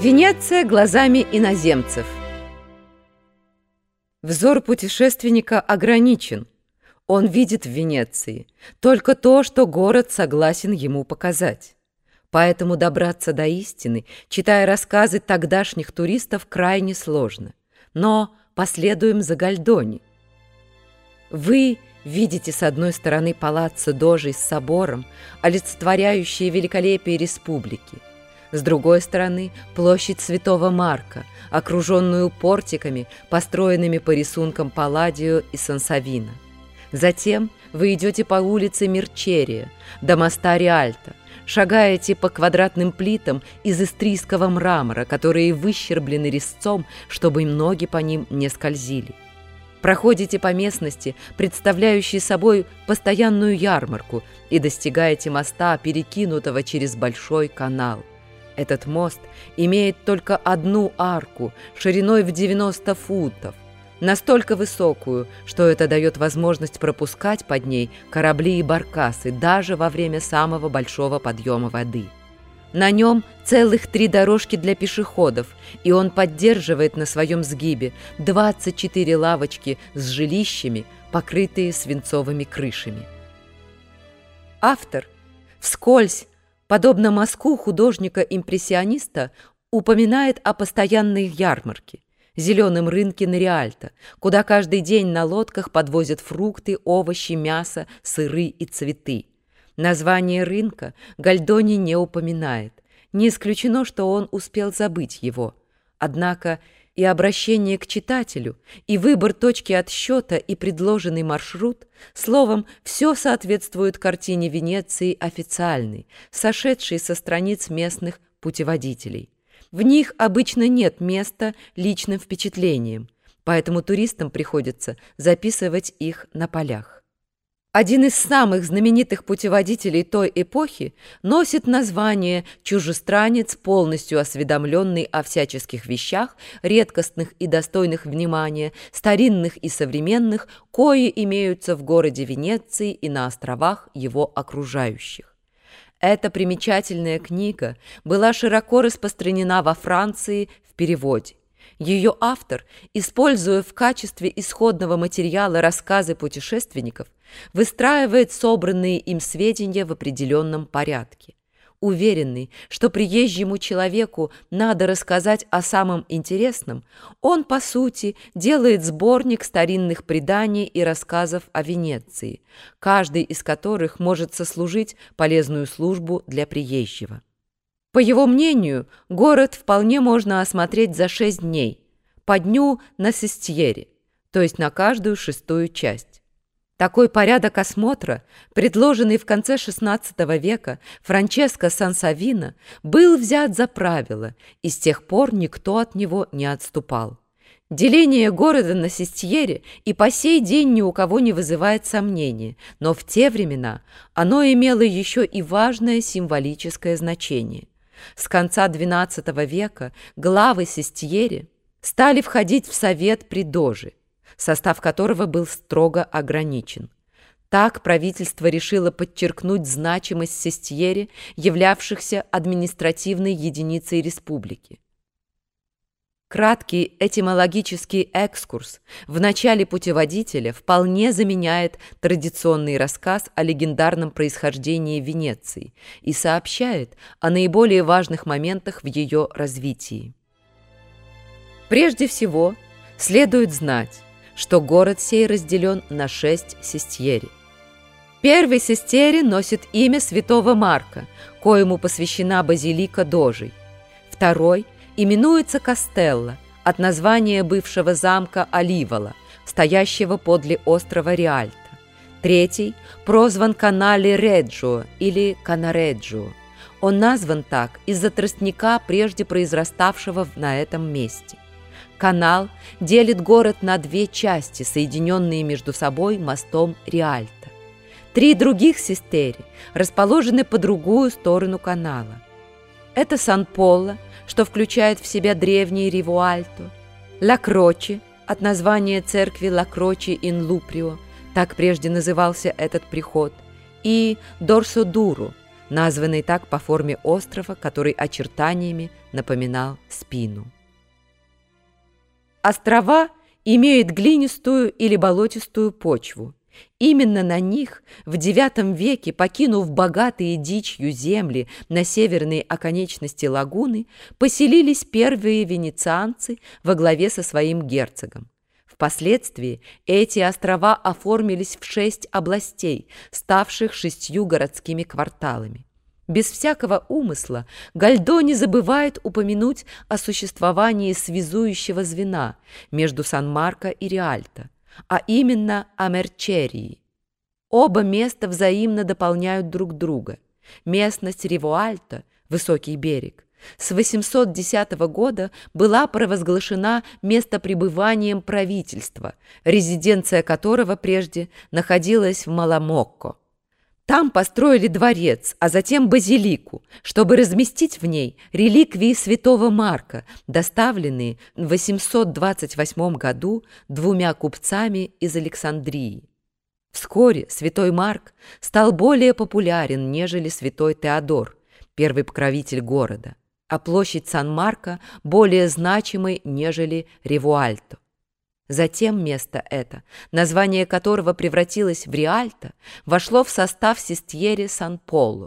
Венеция глазами иноземцев. Взор путешественника ограничен. Он видит в Венеции только то, что город согласен ему показать. Поэтому добраться до истины, читая рассказы тогдашних туристов, крайне сложно. Но последуем за Гальдони. Вы видите с одной стороны палаццо Дожи с собором, олицетворяющие великолепие республики. С другой стороны площадь Святого Марка, окруженную портиками, построенными по рисункам Палладио и Сансовино. Затем вы идете по улице Мерчерия до моста Риальто, шагаете по квадратным плитам из истрийского мрамора, которые выщерблены резцом, чтобы ноги по ним не скользили. Проходите по местности, представляющей собой постоянную ярмарку, и достигаете моста, перекинутого через большой канал. Этот мост имеет только одну арку, шириной в 90 футов, настолько высокую, что это дает возможность пропускать под ней корабли и баркасы даже во время самого большого подъема воды. На нем целых 3 дорожки для пешеходов, и он поддерживает на своем сгибе 24 лавочки с жилищами, покрытые свинцовыми крышами. Автор вскользь, подобно мазку художника-импрессиониста, упоминает о постоянной ярмарке, зеленом рынке на Риальто, куда каждый день на лодках подвозят фрукты, овощи, мясо, сыры и цветы. Название рынка Гальдони не упоминает. Не исключено, что он успел забыть его. Однако и обращение к читателю, и выбор точки отсчета, и предложенный маршрут, словом, все соответствует картине Венеции официальной, сошедшей со страниц местных путеводителей. В них обычно нет места личным впечатлениям, поэтому туристам приходится записывать их на полях. Один из самых знаменитых путеводителей той эпохи носит название «Чужестранец, полностью осведомленный о всяческих вещах, редкостных и достойных внимания, старинных и современных, кои имеются в городе Венеции и на островах его окружающих». Эта примечательная книга была широко распространена во Франции в переводе. Ее автор, используя в качестве исходного материала рассказы путешественников, выстраивает собранные им сведения в определенном порядке. Уверенный, что приезжему человеку надо рассказать о самом интересном, он, по сути, делает сборник старинных преданий и рассказов о Венеции, каждый из которых может сослужить полезную службу для приезжего. По его мнению, город вполне можно осмотреть за 6 дней, по дню на сестьере, то есть на каждую 6-ю часть. Такой порядок осмотра, предложенный в конце XVI века Франческо Сансовино, был взят за правило, и с тех пор никто от него не отступал. Деление города на сестьере и по сей день ни у кого не вызывает сомнения, но в те времена оно имело еще и важное символическое значение. С конца XII века главы сестьери стали входить в совет при Доже, состав которого был строго ограничен. Так правительство решило подчеркнуть значимость сестьери, являвшихся административной единицей республики. Краткий этимологический экскурс в начале путеводителя вполне заменяет традиционный рассказ о легендарном происхождении Венеции и сообщает о наиболее важных моментах в ее развитии. Прежде всего, следует знать, что город сей разделен на 6 сестьери. Первый сестьери носит имя святого Марка, коему посвящена базилика Дожей. Второй именуется Кастелло, от названия бывшего замка Оливола, стоящего подле острова Риальто. Третий прозван Канале Реджио или Канареджио. Он назван так из-за тростника, прежде произраставшего на этом месте. Канал делит город на 2 части, соединенные между собой мостом Риальто. 3 других сестери расположены по другую сторону канала. Это Сан-Поло, что включает в себя древний Ривуальто, Ла-Кроче, от названия церкви Ла-Кроче-ин-Луприо, так прежде назывался этот приход, и Дорсо-Дуро, названный так по форме острова, который очертаниями напоминал спину. Острова имеют глинистую или болотистую почву. Именно на них в IX веке, покинув богатые дичью земли на северной оконечности лагуны, поселились первые венецианцы во главе со своим герцогом. Впоследствии эти острова оформились в 6 областей, ставших 6 городскими кварталами. Без всякого умысла Гальдони забывает упомянуть о существовании связующего звена между Сан-Марко и Риальто, а именно о Мерчерии. Оба места взаимно дополняют друг друга. Местность Ривуальто, высокий берег, с 810 года была провозглашена местопребыванием правительства, резиденция которого прежде находилась в Маламокко. Там построили дворец, а затем базилику, чтобы разместить в ней реликвии святого Марка, доставленные в 828 году 2 купцами из Александрии. Вскоре святой Марк стал более популярен, нежели святой Теодор, первый покровитель города, а площадь Сан-Марко более значимой, нежели Ривуальто. Затем место это, название которого превратилось в Риальто, вошло в состав Сестьери Сан-Поло.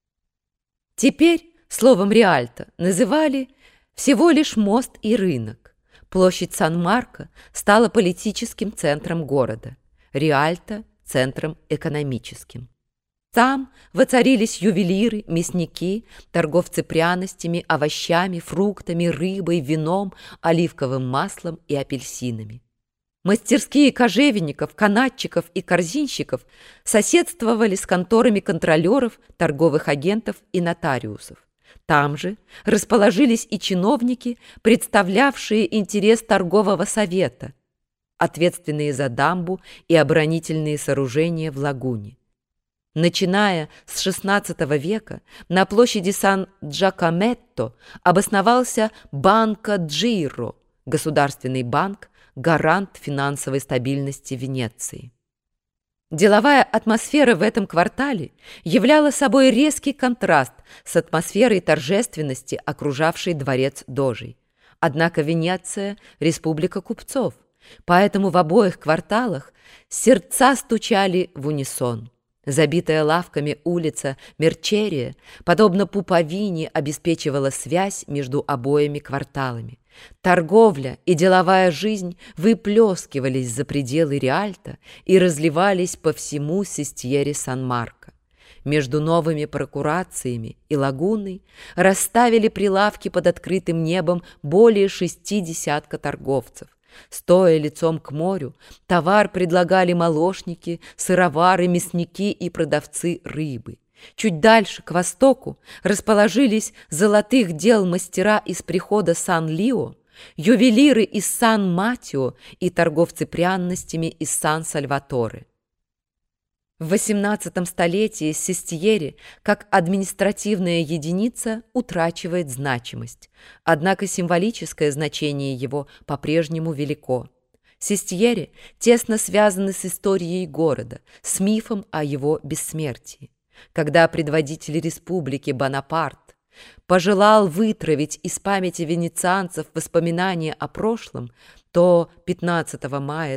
Теперь словом Риальто называли всего лишь мост и рынок. Площадь Сан-Марко стала политическим центром города, Риальто – центром экономическим. Там воцарились ювелиры, мясники, торговцы пряностями, овощами, фруктами, рыбой, вином, оливковым маслом и апельсинами. Мастерские кожевенников, канатчиков и корзинщиков соседствовали с конторами контролеров, торговых агентов и нотариусов. Там же расположились и чиновники, представлявшие интерес торгового совета, ответственные за дамбу и оборонительные сооружения в лагуне. Начиная с XVI века на площади Сан-Джакометто обосновался Банко Джиро, государственный банк, гарант финансовой стабильности Венеции. Деловая атмосфера в этом квартале являла собой резкий контраст с атмосферой торжественности, окружавшей дворец Дожей. Однако Венеция – республика купцов, поэтому в обоих кварталах сердца стучали в унисон. Забитая лавками улица Мерчерия, подобно пуповине, обеспечивала связь между обоими кварталами. Торговля и деловая жизнь выплескивались за пределы Риальто и разливались по всему Сестьере Сан-Марко. Между новыми прокурациями и лагуной расставили прилавки под открытым небом более 60 торговцев. Стоя лицом к морю, товар предлагали молочники, сыровары, мясники и продавцы рыбы. Чуть дальше, к востоку, расположились золотых дел мастера из прихода Сан-Лио, ювелиры из Сан-Матео и торговцы пряностями из Сан-Сальваторе. В XVIII столетии Сестьере, как административная единица, утрачивает значимость, однако символическое значение его по-прежнему велико. Сестьере тесно связаны с историей города, с мифом о его бессмертии. Когда предводитель республики Бонапарт пожелал вытравить из памяти венецианцев воспоминания о прошлом, то 15 мая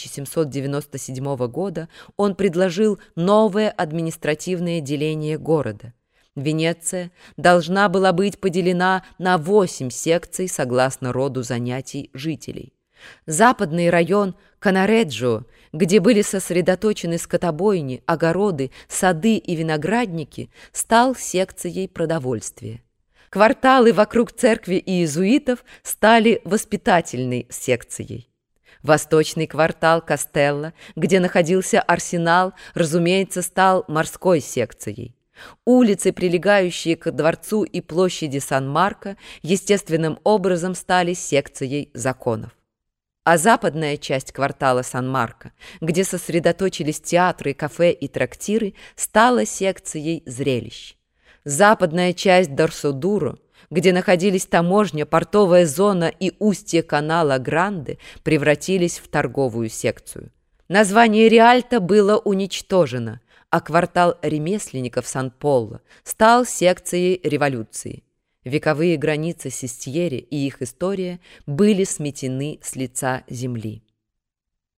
1797 года он предложил новое административное деление города. Венеция должна была быть поделена на 8 секций согласно роду занятий жителей. Западный район Канареджо, где были сосредоточены скотобойни, огороды, сады и виноградники, стал секцией продовольствия. Кварталы вокруг церкви иезуитов стали воспитательной секцией. Восточный квартал Кастелло, где находился арсенал, разумеется, стал морской секцией. Улицы, прилегающие к дворцу и площади Сан-Марко, естественным образом стали секцией законов. А западная часть квартала Сан-Марко, где сосредоточились театры, кафе и трактиры, стала секцией зрелищ. Западная часть Дорсодуро, где находились таможня, портовая зона и устье канала Гранде, превратились в торговую секцию. Название Риальто было уничтожено, а квартал ремесленников Сан-Поло стал секцией революции. Вековые границы Сестьери и их история были сметены с лица земли.